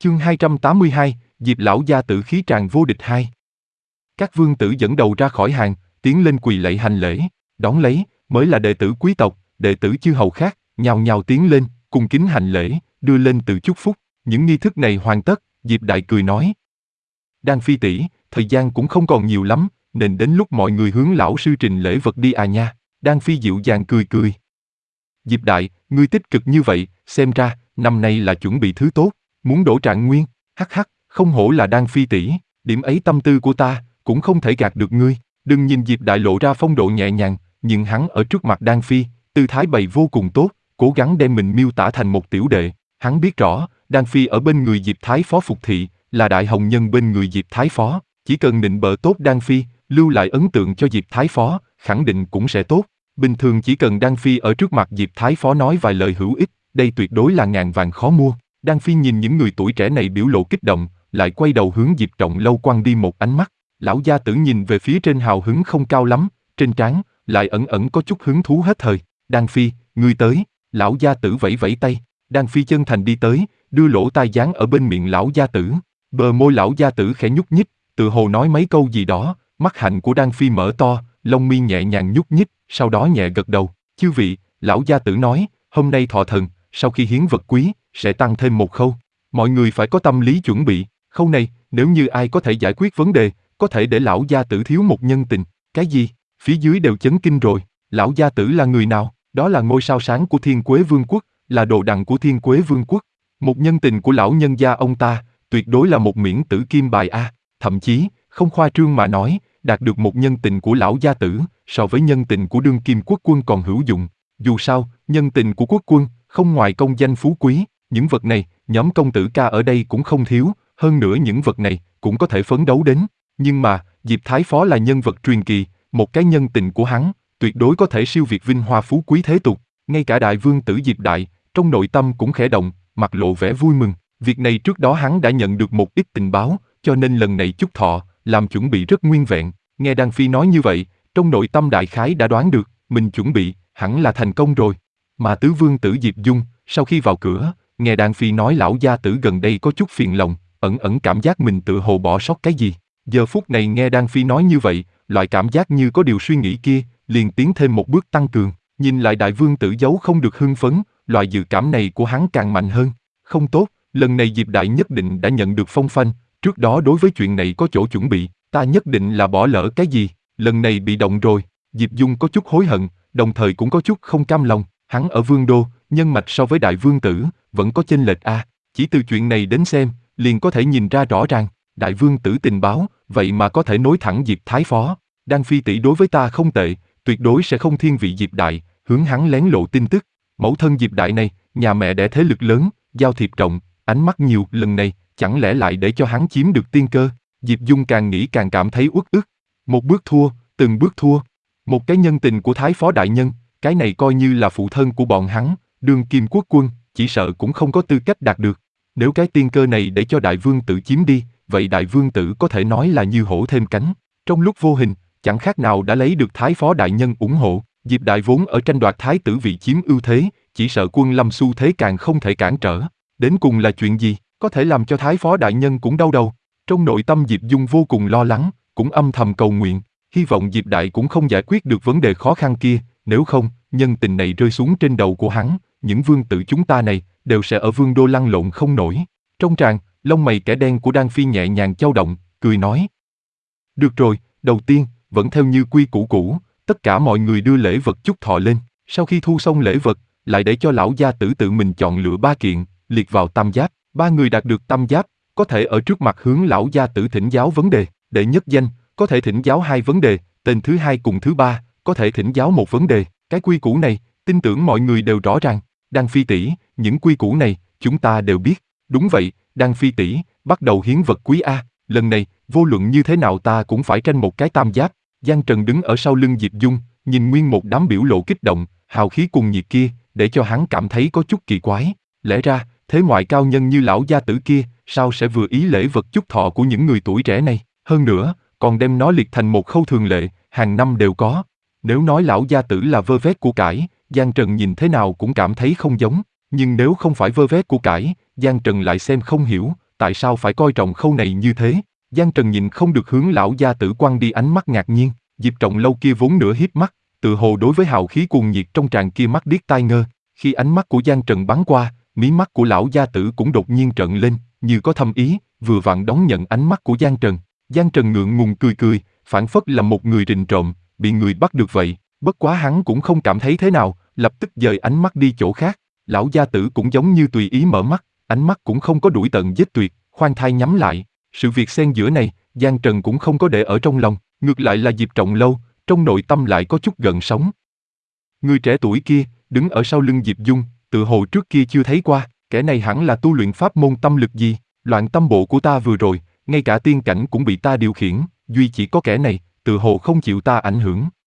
Chương 282, Diệp lão gia tử khí tràn vô địch 2. Các vương tử dẫn đầu ra khỏi hàng, tiến lên quỳ lạy hành lễ, đón lấy, mới là đệ tử quý tộc, đệ tử chư hầu khác, nhào nhào tiến lên, cung kính hành lễ, đưa lên từ chúc phúc. Những nghi thức này hoàn tất, Diệp Đại cười nói: Đan Phi tỷ, thời gian cũng không còn nhiều lắm, nên đến lúc mọi người hướng lão sư trình lễ vật đi à nha. Đan Phi dịu dàng cười cười. Diệp Đại, ngươi tích cực như vậy, xem ra, năm nay là chuẩn bị thứ tốt, muốn đổ trạng nguyên, hắc hắc, không hổ là Đan Phi tỷ, điểm ấy tâm tư của ta, cũng không thể gạt được ngươi. Đừng nhìn Diệp Đại lộ ra phong độ nhẹ nhàng, nhưng hắn ở trước mặt Đan Phi, tư thái bày vô cùng tốt, cố gắng đem mình miêu tả thành một tiểu đệ. Hắn biết rõ, Đan Phi ở bên người Diệp Thái Phó phục thị, là đại hồng nhân bên người Diệp Thái Phó, chỉ cần nịnh bợ tốt Đan Phi, lưu lại ấn tượng cho Diệp Thái Phó, khẳng định cũng sẽ tốt. Bình thường chỉ cần Đan Phi ở trước mặt Diệp Thái Phó nói vài lời hữu ích, đây tuyệt đối là ngàn vàng khó mua. Đan Phi nhìn những người tuổi trẻ này biểu lộ kích động, lại quay đầu hướng Diệp Trọng Lâu quăng đi một ánh mắt. Lão gia tử nhìn về phía trên hào hứng không cao lắm, trên trán lại ẩn ẩn có chút hứng thú hết thời. Đan Phi, ngươi tới. Lão gia tử vẫy vẫy tay. Đan Phi chân thành đi tới, đưa lỗ tai dán ở bên miệng lão gia tử. Bờ môi lão gia tử khẽ nhúc nhích, tự hồ nói mấy câu gì đó. Mắt hạnh của Đan Phi mở to, lông mi nhẹ nhàng nhúc nhích, sau đó nhẹ gật đầu. Chư vị, lão gia tử nói, hôm nay thọ thần, sau khi hiến vật quý, sẽ tăng thêm một khâu. Mọi người phải có tâm lý chuẩn bị. Khâu này, nếu như ai có thể giải quyết vấn đề, có thể để lão gia tử thiếu một nhân tình. Cái gì? Phía dưới đều chấn kinh rồi. Lão gia tử là người nào? Đó là ngôi sao sáng của Thiên Quế Vương quốc, là đồ đằng của Thiên Quế Vương quốc. Một nhân tình của lão nhân gia ông ta, tuyệt đối là một miễn tử kim bài a. Thậm chí, không khoa trương mà nói, đạt được một nhân tình của lão gia tử, so với nhân tình của đương kim quốc quân còn hữu dụng. Dù sao, nhân tình của quốc quân, không ngoài công danh phú quý, những vật này, nhóm công tử ca ở đây cũng không thiếu, hơn nữa những vật này, cũng có thể phấn đấu đến. Nhưng mà, Diệp Thái Phó là nhân vật truyền kỳ, một cái nhân tình của hắn, tuyệt đối có thể siêu việt vinh hoa phú quý thế tục. Ngay cả đại vương tử Diệp Đại, trong nội tâm cũng khẽ động, mặt lộ vẻ vui mừng. Việc này trước đó hắn đã nhận được một ít tình báo, cho nên lần này chúc thọ, làm chuẩn bị rất nguyên vẹn. Nghe Đan Phi nói như vậy, trong nội tâm đại khái đã đoán được, mình chuẩn bị, hẳn là thành công rồi. Mà tứ vương tử Diệp Dung, sau khi vào cửa, nghe Đan Phi nói lão gia tử gần đây có chút phiền lòng, ẩn ẩn cảm giác mình tự hồ bỏ sót cái gì. Giờ phút này nghe Đan Phi nói như vậy, loại cảm giác như có điều suy nghĩ kia, liền tiến thêm một bước tăng cường. Nhìn lại đại vương tử giấu không được hưng phấn, loại dự cảm này của hắn càng mạnh hơn. Không tốt, lần này Diệp Đại nhất định đã nhận được phong phanh, trước đó đối với chuyện này có chỗ chuẩn bị, ta nhất định là bỏ lỡ cái gì, lần này bị động rồi. Diệp Dung có chút hối hận, đồng thời cũng có chút không cam lòng, hắn ở vương đô, nhân mạch so với đại vương tử, vẫn có chênh lệch a. Chỉ từ chuyện này đến xem, liền có thể nhìn ra rõ ràng, đại vương tử tình báo, vậy mà có thể nối thẳng Diệp Thái Phó. Đan Phi tỷ đối với ta không tệ, tuyệt đối sẽ không thiên vị Diệp Đại, hướng hắn lén lộ tin tức. Mẫu thân Diệp Đại này, nhà mẹ đẻ thế lực lớn, giao thiệp rộng, ánh mắt nhiều, lần này, chẳng lẽ lại để cho hắn chiếm được tiên cơ? Diệp Dung càng nghĩ càng cảm thấy uất ức. Một bước thua, từng bước thua. Một cái nhân tình của Thái Phó đại nhân, cái này coi như là phụ thân của bọn hắn, đương kim quốc quân, chỉ sợ cũng không có tư cách đạt được. Nếu cái tiên cơ này để cho đại vương tử chiếm đi, vậy đại vương tử có thể nói là như hổ thêm cánh. Trong lúc vô hình, chẳng khác nào đã lấy được Thái Phó đại nhân ủng hộ. Diệp Đại vốn ở tranh đoạt thái tử vị chiếm ưu thế, chỉ sợ Quân Lâm xu thế càng không thể cản trở. Đến cùng là chuyện gì, có thể làm cho Thái Phó đại nhân cũng đau đầu. Trong nội tâm Diệp Dung vô cùng lo lắng, cũng âm thầm cầu nguyện, hy vọng Diệp Đại cũng không giải quyết được vấn đề khó khăn kia, nếu không, nhân tình này rơi xuống trên đầu của hắn, những vương tử chúng ta này, đều sẽ ở vương đô lăn lộn không nổi. Trong tràng, lông mày kẻ đen của Đan Phi nhẹ nhàng chau động, cười nói. Được rồi, đầu tiên, vẫn theo như quy củ cũ, tất cả mọi người đưa lễ vật chúc thọ lên, sau khi thu xong lễ vật, lại để cho lão gia tử tự mình chọn lựa 3 kiện, liệt vào tam giáp, 3 người đạt được tam giáp, có thể ở trước mặt hướng lão gia tử thỉnh giáo vấn đề, đệ nhất danh, có thể thỉnh giáo 2 vấn đề, tên thứ 2 cùng thứ 3, có thể thỉnh giáo 1 vấn đề, cái quy củ này, tin tưởng mọi người đều rõ ràng. Đan Phi tỷ, những quy củ này, chúng ta đều biết. Đúng vậy, Đan Phi tỷ, bắt đầu hiến vật quý a, lần này, vô luận như thế nào ta cũng phải tranh một cái tam giáp. Giang Trần đứng ở sau lưng Diệp Dung, nhìn nguyên một đám biểu lộ kích động, hào khí cùng nhiệt kia, để cho hắn cảm thấy có chút kỳ quái. Lẽ ra, thế ngoại cao nhân như lão gia tử kia, sao sẽ vừa ý lễ vật chúc thọ của những người tuổi trẻ này? Hơn nữa, còn đem nó liệt thành một khâu thường lệ, hàng năm đều có. Nếu nói lão gia tử là vơ vét của cải, Giang Trần nhìn thế nào cũng cảm thấy không giống. Nhưng nếu không phải vơ vét của cải, Giang Trần lại xem không hiểu, tại sao phải coi trọng khâu này như thế? Giang Trần nhìn không được hướng lão gia tử quăng đi ánh mắt ngạc nhiên, Diệp Trọng Lâu kia vốn nửa híp mắt, tự hồ đối với hào khí cuồng nhiệt trong tràn kia mắt điếc tai ngơ, khi ánh mắt của Giang Trần bắn qua, mí mắt của lão gia tử cũng đột nhiên trợn lên, như có thâm ý, vừa vặn đón nhận ánh mắt của Giang Trần. Giang Trần ngượng ngùng cười cười, phảng phất là một người rình trộm, bị người bắt được vậy, bất quá hắn cũng không cảm thấy thế nào, lập tức dời ánh mắt đi chỗ khác. Lão gia tử cũng giống như tùy ý mở mắt, ánh mắt cũng không có đuổi tận giết tuyệt, khoan thai nhắm lại. Sự việc xen giữa này, Giang Trần cũng không có để ở trong lòng, ngược lại là Diệp Trọng Lâu, trong nội tâm lại có chút gợn sóng. Người trẻ tuổi kia, đứng ở sau lưng Diệp Dung, tự hồ trước kia chưa thấy qua, kẻ này hẳn là tu luyện pháp môn tâm lực gì, loạn tâm bộ của ta vừa rồi, ngay cả tiên cảnh cũng bị ta điều khiển, duy chỉ có kẻ này, tự hồ không chịu ta ảnh hưởng.